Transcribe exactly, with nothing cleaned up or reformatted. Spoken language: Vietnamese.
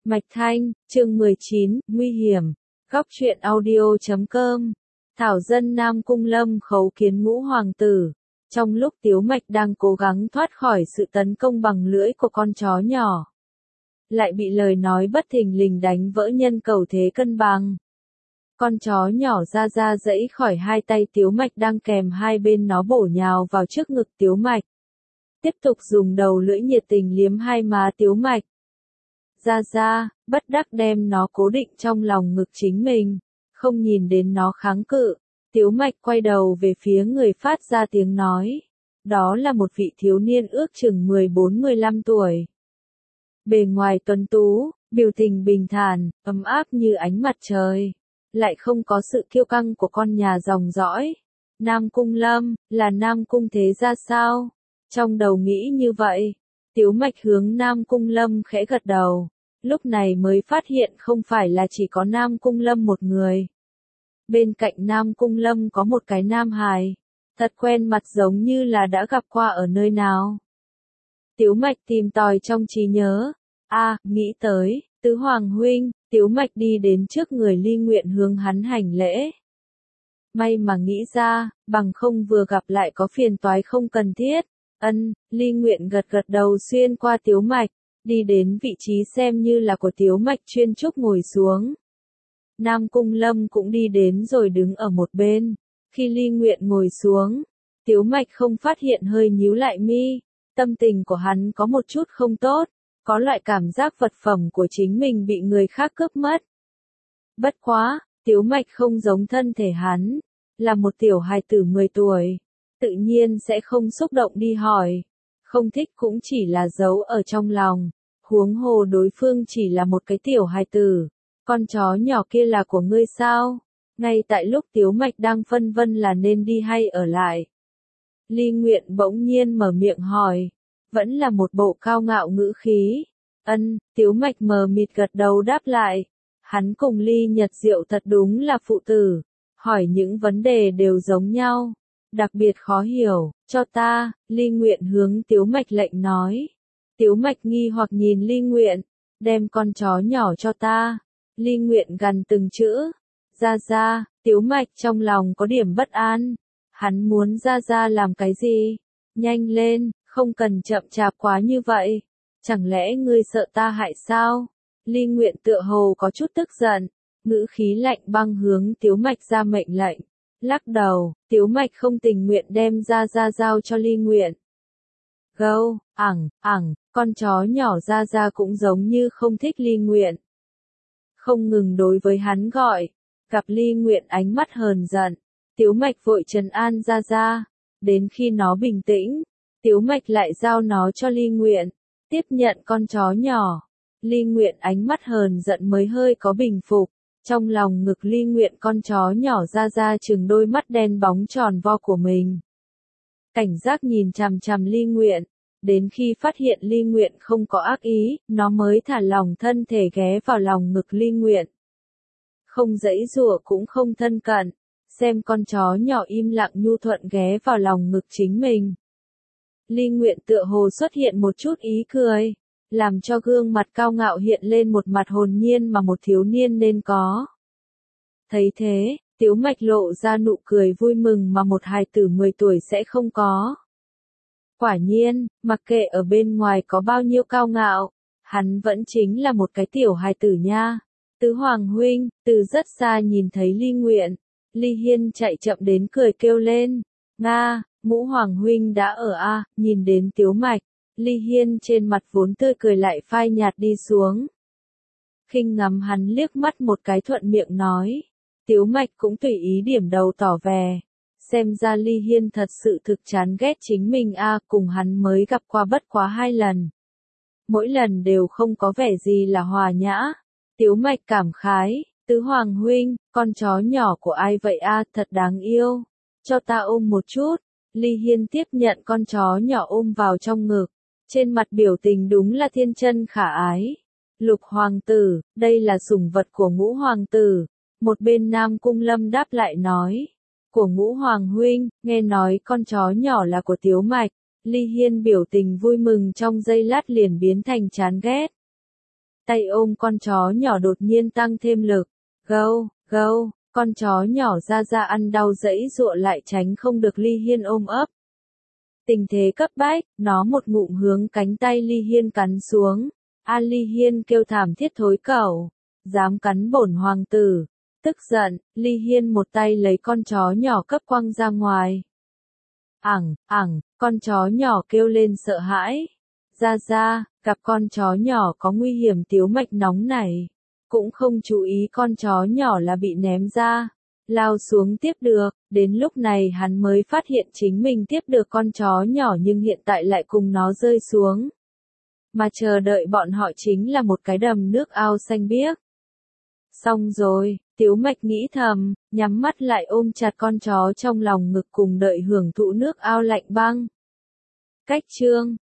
Mạch Thanh, chương mười chín, nguy hiểm. Góc truyện audio chấm com. Thảo dân Nam Cung Lâm khấu kiến ngũ hoàng tử. Trong lúc Tiếu Mạch đang cố gắng thoát khỏi sự tấn công bằng lưỡi của con chó nhỏ, lại bị lời nói bất thình lình đánh vỡ nhân cầu thế cân bằng. Con chó nhỏ ra ra giãy khỏi hai tay Tiếu Mạch đang kèm hai bên, nó bổ nhào vào trước ngực Tiếu Mạch, tiếp tục dùng đầu lưỡi nhiệt tình liếm hai má Tiếu Mạch. Ra ra, bất đắc đem nó cố định trong lòng ngực chính mình, không nhìn đến nó kháng cự. Tiếu Mạch quay đầu về phía người phát ra tiếng nói. Đó là một vị thiếu niên ước chừng mười bốn mười lăm tuổi. Bề ngoài tuấn tú, biểu tình bình thản, ấm áp như ánh mặt trời, lại không có sự kiêu căng của con nhà dòng dõi. Nam Cung Lâm, là Nam Cung thế gia sao? Trong đầu nghĩ như vậy, Tiếu Mạch hướng Nam Cung Lâm khẽ gật đầu, lúc này mới phát hiện không phải là chỉ có Nam Cung Lâm một người. Bên cạnh Nam Cung Lâm có một cái nam hài, thật quen mặt giống như là đã gặp qua ở nơi nào. Tiếu Mạch tìm tòi trong trí nhớ, a à, nghĩ tới, tứ hoàng huynh. Tiếu Mạch đi đến trước người Ly Nguyện hướng hắn hành lễ. May mà nghĩ ra, bằng không vừa gặp lại có phiền toái không cần thiết. Ân, Ly Nguyện gật gật đầu xuyên qua Tiếu Mạch, đi đến vị trí xem như là của Tiếu Mạch chuyên trúc ngồi xuống. Nam Cung Lâm cũng đi đến rồi đứng ở một bên. Khi Ly Nguyện ngồi xuống, Tiếu Mạch không phát hiện hơi nhíu lại mi. Tâm tình của hắn có một chút không tốt, có loại cảm giác vật phẩm của chính mình bị người khác cướp mất. Bất quá, Tiếu Mạch không giống thân thể hắn, là một tiểu hài tử mười tuổi, tự nhiên sẽ không xúc động đi hỏi, không thích cũng chỉ là giấu ở trong lòng, huống hồ đối phương chỉ là một cái tiểu hài tử. Con chó nhỏ kia là của ngươi sao? Ngay tại lúc Tiếu Mạch đang phân vân là nên đi hay ở lại, Ly Nguyện bỗng nhiên mở miệng hỏi, vẫn là một bộ cao ngạo ngữ khí. Ân, Tiếu Mạch mờ mịt gật đầu đáp lại. Hắn cùng Ly Nhật Diệu thật đúng là phụ tử, hỏi những vấn đề đều giống nhau, đặc biệt khó hiểu. Cho ta, Ly Nguyện hướng Tiếu Mạch lệnh nói. Tiếu Mạch nghi hoặc nhìn Ly Nguyện, đem con chó nhỏ cho ta. Ly Nguyện gằn từng chữ, ra ra. Tiếu Mạch trong lòng có điểm bất an, hắn muốn ra ra làm cái gì? Nhanh lên, không cần chậm chạp quá như vậy. Chẳng lẽ ngươi sợ ta hại sao? Ly Nguyện tựa hồ có chút tức giận, ngữ khí lạnh băng hướng Tiếu Mạch ra mệnh lệnh. Lắc đầu, Tiếu Mạch không tình nguyện đem ra ra giao cho Ly Nguyện. Gâu, ẳng, ẳng, con chó nhỏ ra ra cũng giống như không thích Ly Nguyện, không ngừng đối với hắn gọi. Gặp Ly Nguyện ánh mắt hờn giận, Tiếu Mạch vội trấn an ra ra. Đến khi nó bình tĩnh, Tiếu Mạch lại giao nó cho Ly Nguyện, tiếp nhận con chó nhỏ. Ly Nguyện ánh mắt hờn giận mới hơi có bình phục, trong lòng ngực Ly Nguyện con chó nhỏ ra ra chừng đôi mắt đen bóng tròn vo của mình. Cảnh giác nhìn chằm chằm Ly Nguyện, đến khi phát hiện Ly Nguyện không có ác ý, nó mới thả lỏng thân thể ghé vào lòng ngực Ly Nguyện. Không giãy giụa cũng không thân cận, xem con chó nhỏ im lặng nhu thuận ghé vào lòng ngực chính mình. Ly Nguyện tựa hồ xuất hiện một chút ý cười, làm cho gương mặt cao ngạo hiện lên một mặt hồn nhiên mà một thiếu niên nên có. Thấy thế, Tiếu Mạch lộ ra nụ cười vui mừng mà một hài tử mười tuổi sẽ không có. Quả nhiên, mặc kệ ở bên ngoài có bao nhiêu cao ngạo, hắn vẫn chính là một cái tiểu hài tử nha. Tứ Hoàng huynh, từ rất xa nhìn thấy Ly Nguyện, Ly Hiên chạy chậm đến cười kêu lên, Nga, Ngũ Hoàng huynh đã ở a. À? Nhìn đến Tiếu Mạch, Ly Hiên trên mặt vốn tươi cười lại phai nhạt đi xuống. Khinh ngắm hắn liếc mắt một cái thuận miệng nói. Tiếu Mạch cũng tùy ý điểm đầu tỏ vẻ. Xem ra Ly Hiên thật sự thực chán ghét chính mình a. À, cùng hắn mới gặp qua bất quá hai lần, mỗi lần đều không có vẻ gì là hòa nhã. Tiếu Mạch cảm khái, Tứ Hoàng huynh, con chó nhỏ của ai vậy a? À, thật đáng yêu, cho ta ôm một chút. Ly Hiên tiếp nhận con chó nhỏ ôm vào trong ngực, trên mặt biểu tình đúng là thiên chân khả ái. Lục hoàng tử, đây là sủng vật của Ngũ hoàng tử. Một bên Nam Cung Lâm đáp lại nói, của Ngũ hoàng huynh. Nghe nói con chó nhỏ là của Tiếu Mạch, Ly Hiên biểu tình vui mừng trong giây lát liền biến thành chán ghét. tay ôm con chó nhỏ đột nhiên tăng thêm lực. Gâu, gâu, con chó nhỏ ra ra ăn đau giãy giụa lại tránh không được Ly Hiên ôm ấp. Tình thế cấp bách, nó một ngụm hướng cánh tay Ly Hiên cắn xuống. A Ly Hiên kêu thảm thiết thối cẩu, dám cắn bổn hoàng tử. Tức giận, Ly Hiên một tay lấy con chó nhỏ cấp quăng ra ngoài. Ẳng, ẳng, con chó nhỏ kêu lên sợ hãi. Ra ra, gặp con chó nhỏ có nguy hiểm Tiếu Mạch nóng này. Cũng không chú ý con chó nhỏ là bị ném ra. Lao xuống tiếp được, đến lúc này hắn mới phát hiện chính mình tiếp được con chó nhỏ nhưng hiện tại lại cùng nó rơi xuống. Mà chờ đợi bọn họ chính là một cái đầm nước ao xanh biếc. Xong rồi, Tiếu Mạch nghĩ thầm, nhắm mắt lại ôm chặt con chó trong lòng ngực cùng đợi hưởng thụ nước ao lạnh băng. Cách chương